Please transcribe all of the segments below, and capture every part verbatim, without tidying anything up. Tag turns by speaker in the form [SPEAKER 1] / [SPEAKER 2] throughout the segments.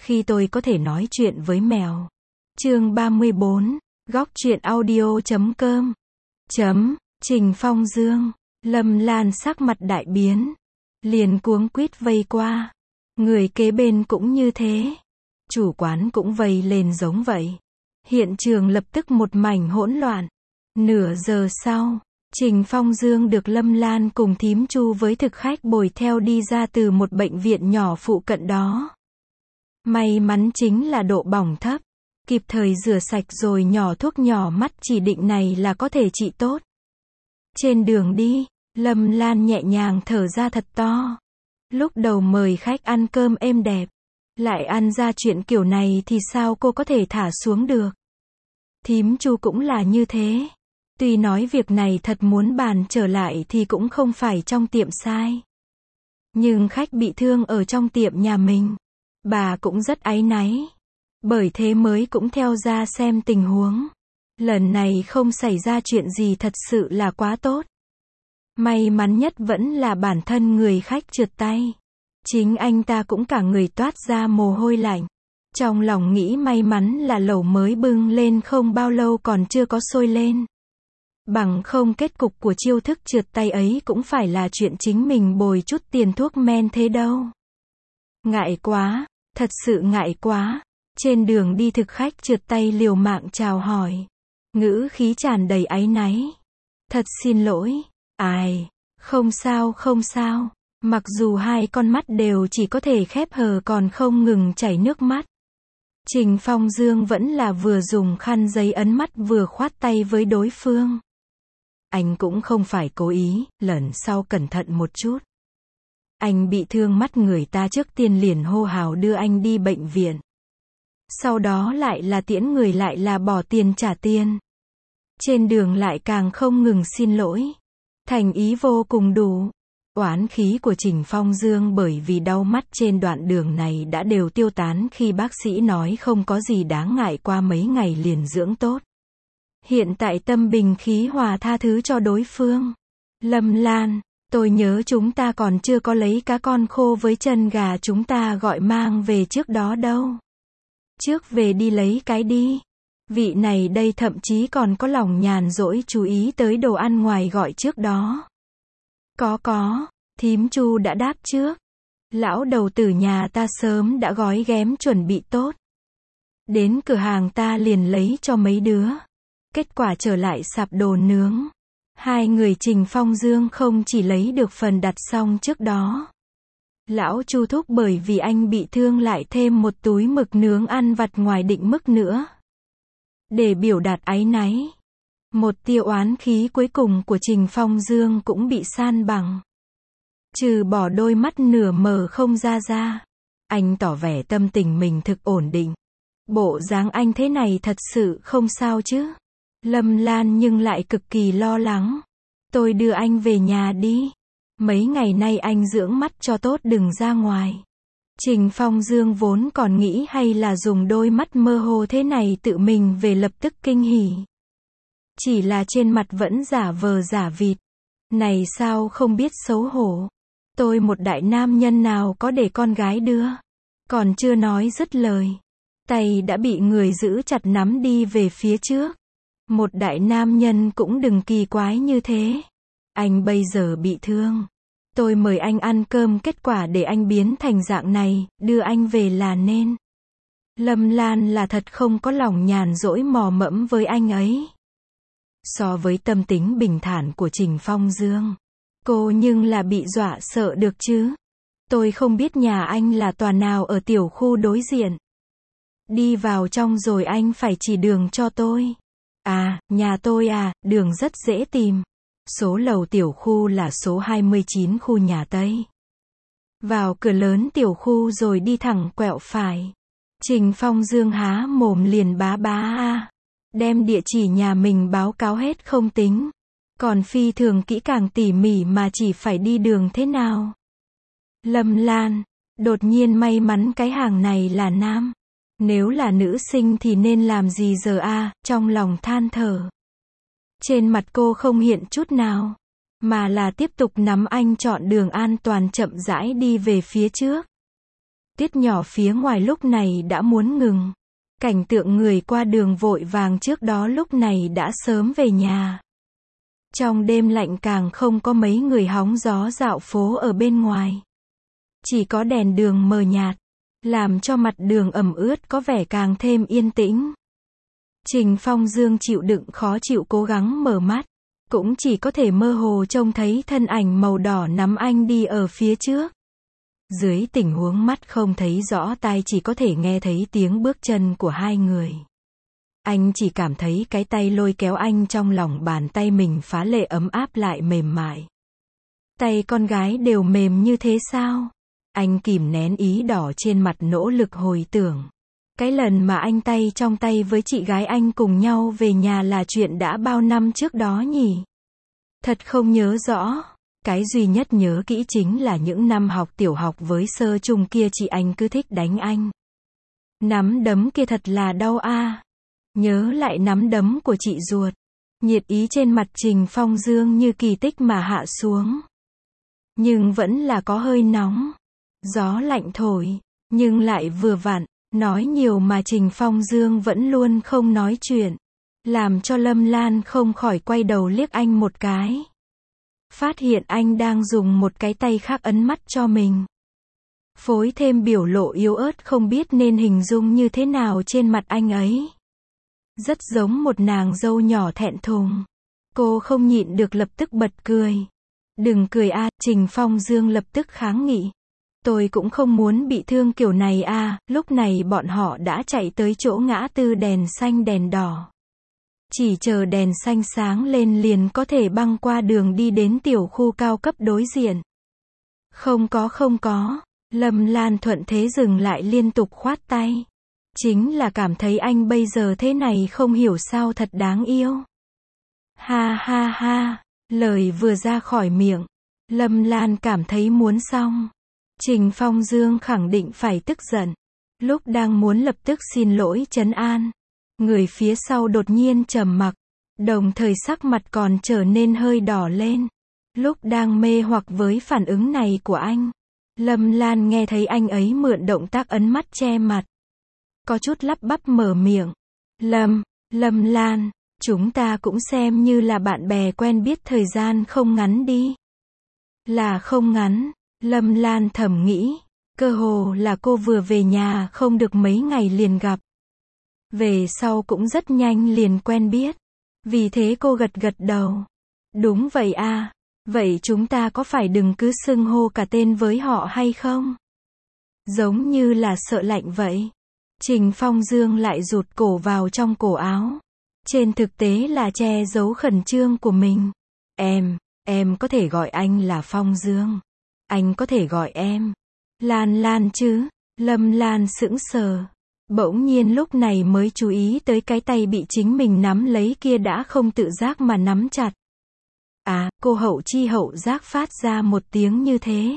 [SPEAKER 1] Khi tôi có thể nói chuyện với mèo. Chương ba mươi bốn, góc truyện audio chấm com. Chấm, Trình Phong Dương. Lâm Lan sắc mặt đại biến. Liền cuống quýt vây qua. Người kế bên cũng như thế. Chủ quán cũng vây lên giống vậy. Hiện trường lập tức một mảnh hỗn loạn. Nửa giờ sau, Trình Phong Dương được Lâm Lan cùng thím Chu với thực khách bồi theo đi ra từ một bệnh viện nhỏ phụ cận đó. May mắn chính là độ bỏng thấp, kịp thời rửa sạch rồi nhỏ thuốc nhỏ mắt chỉ định này là có thể trị tốt. Trên đường đi, Lâm Lan nhẹ nhàng thở ra thật to. Lúc đầu mời khách ăn cơm êm đẹp, lại ăn ra chuyện kiểu này thì sao cô có thể thả xuống được. Thím Chu cũng là như thế. Tuy nói việc này thật muốn bàn trở lại thì cũng không phải trong tiệm sai. Nhưng khách bị thương ở trong tiệm nhà mình, bà cũng rất áy náy. Bởi thế mới cũng theo ra xem tình huống. Lần này không xảy ra chuyện gì thật sự là quá tốt. May mắn nhất vẫn là bản thân người khách trượt tay. Chính anh ta cũng cả người toát ra mồ hôi lạnh. Trong lòng nghĩ may mắn là lẩu mới bưng lên không bao lâu còn chưa có sôi lên. Bằng không kết cục của chiêu thức trượt tay ấy cũng phải là chuyện chính mình bồi chút tiền thuốc men thế đâu. Ngại quá, thật sự ngại quá. Trên đường đi thực khách trượt tay liều mạng chào hỏi. Ngữ khí tràn đầy áy náy. Thật xin lỗi. Ai, không sao không sao. Mặc dù hai con mắt đều chỉ có thể khép hờ còn không ngừng chảy nước mắt. Trình Phong Dương vẫn là vừa dùng khăn giấy ấn mắt vừa khoát tay với đối phương. Anh cũng không phải cố ý, lần sau cẩn thận một chút. Anh bị thương mắt người ta trước tiên liền hô hào đưa anh đi bệnh viện. Sau đó lại là tiễn người lại là bỏ tiền trả tiền. Trên đường lại càng không ngừng xin lỗi. Thành ý vô cùng đủ. Oán khí của Trình Phong Dương bởi vì đau mắt trên đoạn đường này đã đều tiêu tán khi bác sĩ nói không có gì đáng ngại qua mấy ngày liền dưỡng tốt. Hiện tại tâm bình khí hòa tha thứ cho đối phương. Lâm Lan, tôi nhớ chúng ta còn chưa có lấy cá con khô với chân gà chúng ta gọi mang về trước đó đâu. Trước về đi lấy cái đi. Vị này đây thậm chí còn có lòng nhàn rỗi chú ý tới đồ ăn ngoài gọi trước đó. Có có, thím Chu đã đáp trước. Lão đầu tử nhà ta sớm đã gói ghém chuẩn bị tốt. Đến cửa hàng ta liền lấy cho mấy đứa. Kết quả trở lại sạp đồ nướng. Hai người Trình Phong Dương không chỉ lấy được phần đặt xong trước đó. Lão Chu thúc bởi vì anh bị thương lại thêm một túi mực nướng ăn vặt ngoài định mức nữa. Để biểu đạt áy náy. Một tia oán khí cuối cùng của Trình Phong Dương cũng bị san bằng. Trừ bỏ đôi mắt nửa mờ không ra ra. Anh tỏ vẻ tâm tình mình thực ổn định. Bộ dáng anh thế này thật sự không sao chứ. Lâm Lan nhưng lại cực kỳ lo lắng. Tôi đưa anh về nhà đi. Mấy ngày nay anh dưỡng mắt cho tốt đừng ra ngoài. Trình Phong Dương vốn còn nghĩ hay là dùng đôi mắt mơ hồ thế này tự mình về lập tức kinh hỉ. Chỉ là trên mặt vẫn giả vờ giả vịt. Này sao không biết xấu hổ. Tôi một đại nam nhân nào có để con gái đưa. Còn chưa nói dứt lời. Tay đã bị người giữ chặt nắm đi về phía trước. Một đại nam nhân cũng đừng kỳ quái như thế. Anh bây giờ bị thương. Tôi mời anh ăn cơm kết quả để anh biến thành dạng này, đưa anh về là nên. Lâm Lan là thật không có lòng nhàn rỗi mò mẫm với anh ấy. So với tâm tính bình thản của Trình Phong Dương, cô nhưng là bị dọa sợ được chứ. Tôi không biết nhà anh là tòa nào ở tiểu khu đối diện. Đi vào trong rồi anh phải chỉ đường cho tôi. À, nhà tôi à, đường rất dễ tìm. Số lầu tiểu khu là số hai mươi chín khu nhà Tây. Vào cửa lớn tiểu khu rồi đi thẳng quẹo phải. Trình Phong Dương há mồm liền bá bá a. Đem địa chỉ nhà mình báo cáo hết không tính. Còn phi thường kỹ càng tỉ mỉ mà chỉ phải đi đường thế nào. Lâm Lan, đột nhiên may mắn cái hàng này là nam. Nếu là nữ sinh thì nên làm gì giờ a, trong lòng than thở. Trên mặt cô không hiện chút nào, mà là tiếp tục nắm anh chọn đường an toàn chậm rãi đi về phía trước. tuyết nhỏ phía ngoài lúc này đã muốn ngừng. Cảnh tượng người qua đường vội vàng trước đó lúc này đã sớm về nhà. Trong đêm lạnh càng không có mấy người hóng gió dạo phố ở bên ngoài. Chỉ có đèn đường mờ nhạt, làm cho mặt đường ẩm ướt có vẻ càng thêm yên tĩnh. Trình Phong Dương chịu đựng khó chịu cố gắng mở mắt, cũng chỉ có thể mơ hồ trông thấy thân ảnh màu đỏ nắm anh đi ở phía trước. Dưới tình huống mắt không thấy rõ, tai chỉ có thể nghe thấy tiếng bước chân của hai người. Anh chỉ cảm thấy cái tay lôi kéo anh trong lòng bàn tay mình phá lệ ấm áp lại mềm mại. Tay con gái đều mềm như thế sao? Anh kìm nén ý đỏ trên mặt nỗ lực hồi tưởng. Cái lần mà anh tay trong tay với chị gái anh cùng nhau về nhà là chuyện đã bao năm trước đó nhỉ? Thật không nhớ rõ. Cái duy nhất nhớ kỹ chính là những năm học tiểu học với sơ trung kia chị anh cứ thích đánh anh. Nắm đấm kia thật là đau a. Nhớ lại nắm đấm của chị ruột. Nhiệt ý trên mặt Trình Phong Dương như kỳ tích mà hạ xuống. Nhưng vẫn là có hơi nóng. Gió lạnh thổi, nhưng lại vừa vặn. Nói nhiều mà Trình Phong Dương vẫn luôn không nói chuyện. Làm cho Lâm Lan không khỏi quay đầu liếc anh một cái. Phát hiện anh đang dùng một cái tay khác ấn mắt cho mình. Phối thêm biểu lộ yếu ớt không biết nên hình dung như thế nào trên mặt anh ấy. Rất giống một nàng dâu nhỏ thẹn thùng. Cô không nhịn được lập tức bật cười. Đừng cười a, Trình Phong Dương lập tức kháng nghị. Tôi cũng không muốn bị thương kiểu này a. Lúc này bọn họ đã chạy tới chỗ ngã tư đèn xanh đèn đỏ. Chỉ chờ đèn xanh sáng lên liền có thể băng qua đường đi đến tiểu khu cao cấp đối diện. Không có không có. Lâm Lan thuận thế dừng lại liên tục khoát tay. Chính là cảm thấy anh bây giờ thế này không hiểu sao thật đáng yêu. Ha ha ha. Lời vừa ra khỏi miệng. Lâm Lan cảm thấy muốn xong. Trình Phong Dương khẳng định phải tức giận. Lúc đang muốn lập tức xin lỗi trấn an. Người phía sau đột nhiên trầm mặc. Đồng thời sắc mặt còn trở nên hơi đỏ lên. Lúc đang mê hoặc với phản ứng này của anh. Lâm Lan nghe thấy anh ấy mượn động tác ấn mắt che mặt. Có chút lắp bắp mở miệng. Lâm, Lâm Lan, chúng ta cũng xem như là bạn bè quen biết thời gian không ngắn đi. Là không ngắn, Lâm Lan thầm nghĩ. Cơ hồ là cô vừa về nhà không được mấy ngày liền gặp. Về sau cũng rất nhanh liền quen biết. Vì thế cô gật gật đầu. Đúng vậy a. Vậy chúng ta có phải đừng cứ xưng hô cả tên với họ hay không? Giống như là sợ lạnh vậy. Trình Phong Dương lại rụt cổ vào trong cổ áo. Trên thực tế là che giấu khẩn trương của mình. Em, em có thể gọi anh là Phong Dương. Anh có thể gọi em Lan Lan chứ? Lâm Lan sững sờ. Bỗng nhiên lúc này mới chú ý tới cái tay bị chính mình nắm lấy kia đã không tự giác mà nắm chặt. À, cô hậu chi hậu giác phát ra một tiếng như thế.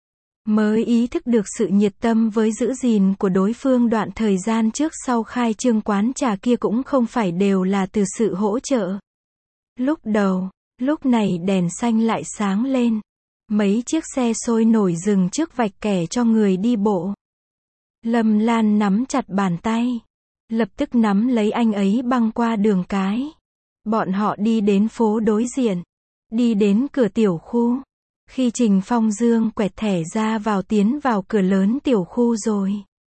[SPEAKER 1] Mới ý thức được sự nhiệt tâm với giữ gìn của đối phương đoạn thời gian trước sau khai trương quán trà kia cũng không phải đều là từ sự hỗ trợ. Lúc đầu, lúc này đèn xanh lại sáng lên. Mấy chiếc xe sôi nổi dừng trước vạch kẻ cho người đi bộ. Lâm Lan nắm chặt bàn tay. Lập tức nắm lấy anh ấy băng qua đường cái. Bọn họ đi đến phố đối diện. Đi đến cửa tiểu khu. Khi Trình Phong Dương quẹt thẻ ra vào tiến vào cửa lớn tiểu khu rồi.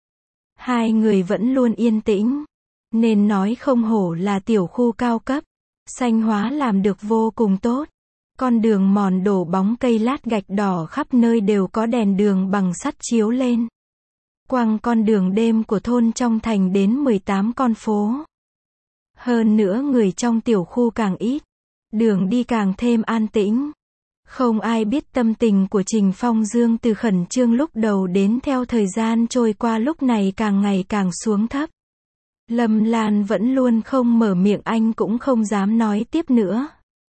[SPEAKER 1] Hai người vẫn luôn yên tĩnh. Nên nói không hổ là tiểu khu cao cấp. Xanh hóa làm được vô cùng tốt. Con đường mòn đổ bóng cây lát gạch đỏ khắp nơi đều có đèn đường bằng sắt chiếu lên. Quăng con đường đêm của thôn trong thành đến mười tám con phố. Hơn nữa người trong tiểu khu càng ít. Đường đi càng thêm an tĩnh. Không ai biết tâm tình của Trình Phong Dương từ khẩn trương lúc đầu đến theo thời gian trôi qua lúc này càng ngày càng xuống thấp. Lâm Lan vẫn luôn không mở miệng, anh cũng không dám nói tiếp nữa.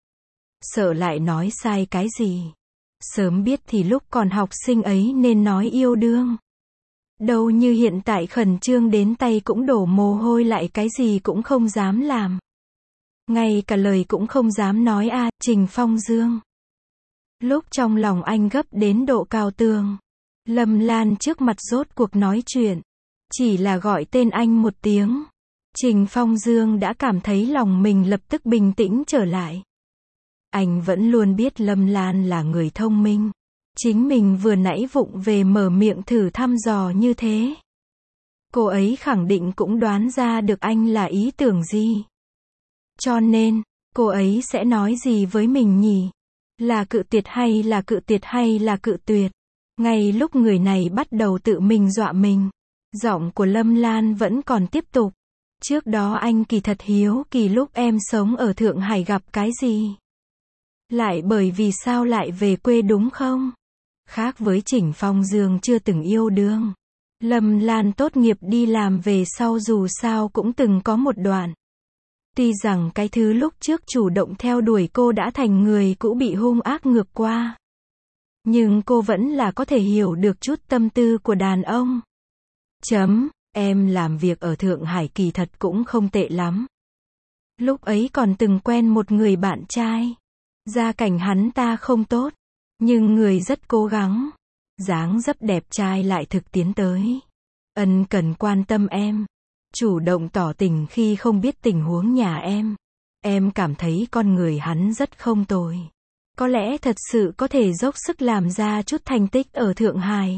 [SPEAKER 1] Sợ lại nói sai cái gì. Sớm biết thì lúc còn học sinh ấy nên nói yêu đương. Đâu như hiện tại khẩn trương đến tay cũng đổ mồ hôi lại cái gì cũng không dám làm. Ngay cả lời cũng không dám nói a, Trình Phong Dương. Lúc trong lòng anh gấp đến độ cao tường. Lâm Lan trước mặt rốt cuộc nói chuyện. Chỉ là gọi tên anh một tiếng. Trình Phong Dương đã cảm thấy lòng mình lập tức bình tĩnh trở lại. Anh vẫn luôn biết Lâm Lan là người thông minh. Chính mình vừa nãy vụng về mở miệng thử thăm dò như thế. Cô ấy khẳng định cũng đoán ra được anh là ý tưởng gì. Cho nên, cô ấy sẽ nói gì với mình nhỉ? Là cự tuyệt hay là cự tuyệt hay là cự tuyệt? Ngay lúc người này bắt đầu tự mình dọa mình, giọng của Lâm Lan vẫn còn tiếp tục. Trước đó anh kỳ thật hiếu kỳ lúc em sống ở Thượng Hải gặp cái gì? Lại bởi vì sao lại về quê đúng không? Khác với Trình Phong Dương chưa từng yêu đương. Lâm Lan tốt nghiệp đi làm về sau dù sao cũng từng có một đoạn. Tuy rằng cái thứ lúc trước chủ động theo đuổi cô đã thành người cũ bị hung ác ngược qua. Nhưng cô vẫn là có thể hiểu được chút tâm tư của đàn ông. Chấm, em làm việc ở Thượng Hải kỳ thật cũng không tệ lắm. Lúc ấy còn từng quen một người bạn trai. Gia cảnh hắn ta không tốt, nhưng người rất cố gắng. Dáng dấp đẹp trai lại thực tiến tới. Ân cần quan tâm em. Chủ động tỏ tình khi không biết tình huống nhà em. Em cảm thấy con người hắn rất không tồi. Có lẽ thật sự có thể dốc sức làm ra chút thành tích ở Thượng Hải.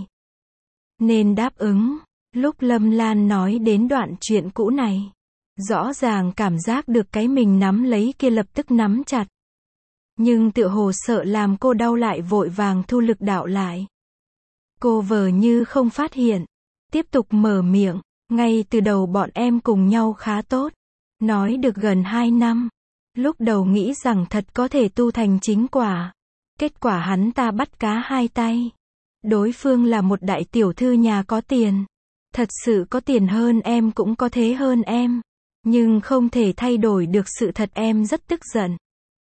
[SPEAKER 1] Nên đáp ứng. Lúc Lâm Lan nói đến đoạn chuyện cũ này, rõ ràng cảm giác được cái mình nắm lấy kia lập tức nắm chặt. Nhưng tựa hồ sợ làm cô đau lại vội vàng thu lực đạo lại. Cô vờ như không phát hiện. Tiếp tục mở miệng. Ngay từ đầu bọn em cùng nhau khá tốt. Nói được gần hai năm. Lúc đầu nghĩ rằng thật có thể tu thành chính quả. Kết quả hắn ta bắt cá hai tay. Đối phương là một đại tiểu thư nhà có tiền. Thật sự có tiền hơn em cũng có thế hơn em. Nhưng không thể thay đổi được sự thật em rất tức giận.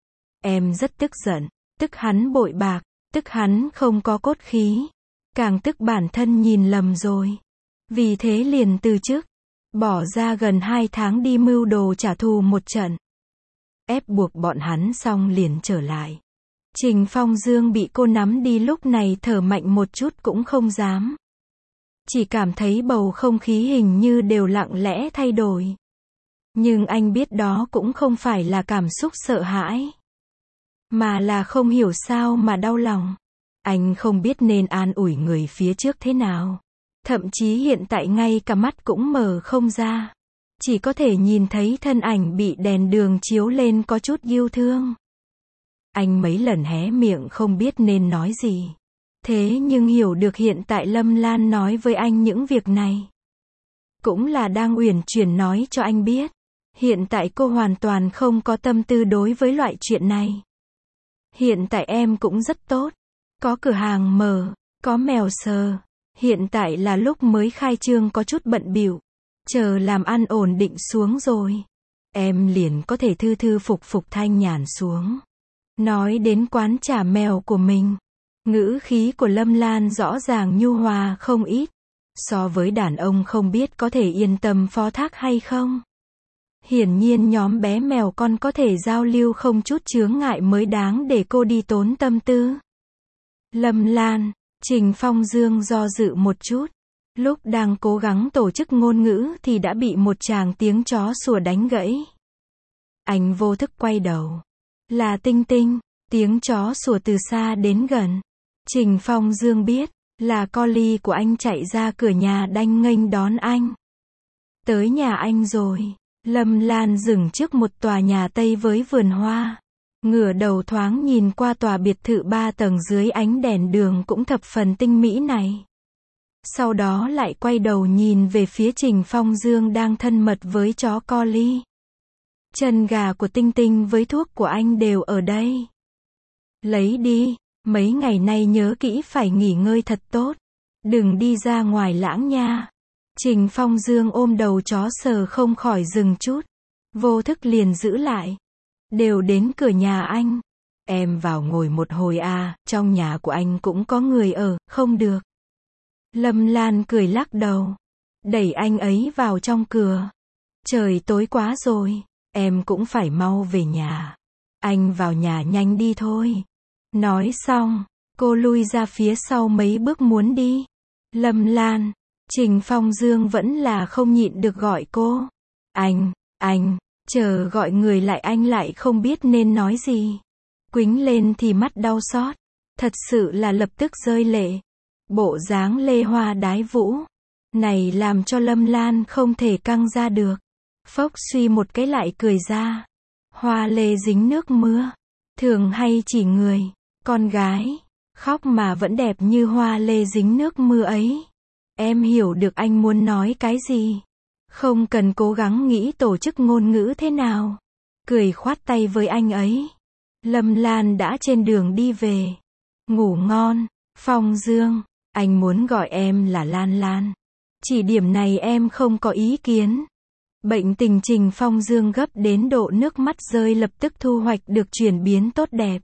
[SPEAKER 1] Em rất tức giận. Tức hắn bội bạc. Tức hắn không có cốt khí. Càng tức bản thân nhìn lầm rồi. Vì thế liền từ chức. Bỏ ra gần hai tháng đi mưu đồ trả thù một trận. Ép buộc bọn hắn xong liền trở lại. Trình Phong Dương bị cô nắm đi lúc này thở mạnh một chút cũng không dám. Chỉ cảm thấy bầu không khí hình như đều lặng lẽ thay đổi. Nhưng anh biết đó cũng không phải là cảm xúc sợ hãi. Mà là không hiểu sao mà đau lòng. Anh không biết nên an ủi người phía trước thế nào. Thậm chí hiện tại ngay cả mắt cũng mở không ra. Chỉ có thể nhìn thấy thân ảnh bị đèn đường chiếu lên có chút yêu thương. Anh mấy lần hé miệng không biết nên nói gì. Thế nhưng hiểu được hiện tại Lâm Lan nói với anh những việc này. Cũng là đang uyển chuyển nói cho anh biết. Hiện tại cô hoàn toàn không có tâm tư đối với loại chuyện này. Hiện tại em cũng rất tốt. Có cửa hàng mở, có mèo sờ. Hiện tại là lúc mới khai trương có chút bận bịu. Chờ làm ăn ổn định xuống rồi. Em liền có thể thư thư phục phục thanh nhàn xuống. Nói đến quán trà mèo của mình. Ngữ khí của Lâm Lan rõ ràng nhu hòa không ít. So với đàn ông không biết có thể yên tâm phó thác hay không. Hiển nhiên nhóm bé mèo con có thể giao lưu không chút chướng ngại mới đáng để cô đi tốn tâm tư. Lâm Lan, Trình Phong Dương do dự một chút. Lúc đang cố gắng tổ chức ngôn ngữ thì đã bị một tràng tiếng chó sủa đánh gãy. Anh vô thức quay đầu. Là Tinh Tinh, tiếng chó sủa từ xa đến gần. Trình Phong Dương biết, là Collie của anh chạy ra cửa nhà đanh nghênh đón anh. Tới nhà anh rồi. Lâm Lan dừng trước một tòa nhà Tây với vườn hoa. Ngửa đầu thoáng nhìn qua tòa biệt thự ba tầng dưới ánh đèn đường cũng thập phần tinh mỹ này. Sau đó lại quay đầu nhìn về phía Trình Phong Dương đang thân mật với chó Collie. Chân gà của Tinh Tinh với thuốc của anh đều ở đây. Lấy đi, mấy ngày nay nhớ kỹ phải nghỉ ngơi thật tốt. Đừng đi ra ngoài lãng nha. Trình Phong Dương ôm đầu chó sờ không khỏi dừng chút. Vô thức liền giữ lại. Đều đến cửa nhà anh. Em vào ngồi một hồi à, trong nhà của anh cũng có người ở, không được. Lâm Lan cười lắc đầu. Đẩy anh ấy vào trong cửa. Trời tối quá rồi, em cũng phải mau về nhà. Anh vào nhà nhanh đi thôi. Nói xong, cô lui ra phía sau mấy bước muốn đi. Lâm Lan. Trình Phong Dương vẫn là không nhịn được gọi cô. Anh, anh, chờ gọi người lại anh lại không biết nên nói gì. Quýnh lên thì mắt đau xót. Thật sự là lập tức rơi lệ. Bộ dáng lê hoa đái vũ. Này làm cho Lâm Lan không thể căng ra được. Phốc suy một cái lại cười ra. Hoa lê dính nước mưa. Thường hay chỉ người, con gái, khóc mà vẫn đẹp như hoa lê dính nước mưa ấy. Em hiểu được anh muốn nói cái gì. Không cần cố gắng nghĩ tổ chức ngôn ngữ thế nào. Cười khoát tay với anh ấy. Lâm Lan đã trên đường đi về. Ngủ ngon, Phong Dương. Anh muốn gọi em là Lan Lan. Chỉ điểm này em không có ý kiến. Bệnh tình Trình Phong Dương gấp đến độ nước mắt rơi lập tức thu hoạch được chuyển biến tốt đẹp.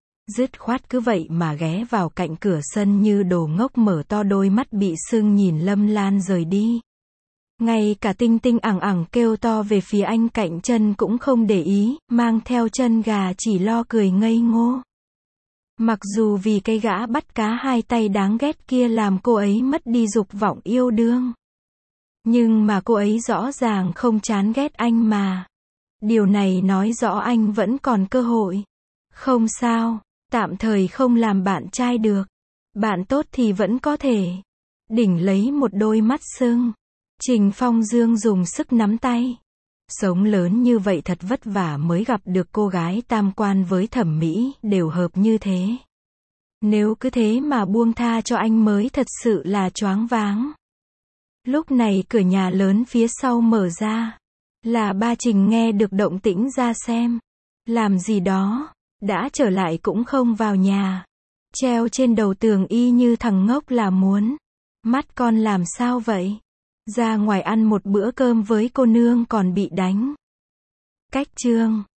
[SPEAKER 1] Dứt khoát cứ vậy mà ghé vào cạnh cửa sân như đồ ngốc mở to đôi mắt bị sưng nhìn Lâm Lan rời đi. Ngay cả Tinh Tinh ẳng ẳng kêu to về phía anh cạnh chân cũng không để ý, mang theo chân gà chỉ lo cười ngây ngô. Mặc dù vì cái gã bắt cá hai tay đáng ghét kia làm cô ấy mất đi dục vọng yêu đương. Nhưng mà cô ấy rõ ràng không chán ghét anh mà. Điều này nói rõ anh vẫn còn cơ hội. Không sao, tạm thời không làm bạn trai được. Bạn tốt thì vẫn có thể. Đỉnh lấy một đôi mắt sưng. Trình Phong Dương dùng sức nắm tay. Sống lớn như vậy thật vất vả mới gặp được cô gái tam quan với thẩm mỹ đều hợp như thế. Nếu cứ thế mà buông tha cho anh mới thật sự là choáng váng. Lúc này cửa nhà lớn phía sau mở ra. Là ba Trình nghe được động tĩnh ra xem. Làm gì đó. Đã trở lại cũng không vào nhà. Treo trên đầu tường y như thằng ngốc là muốn. Mắt con làm sao vậy? Ra ngoài ăn một bữa cơm với cô nương còn bị đánh. Cách chương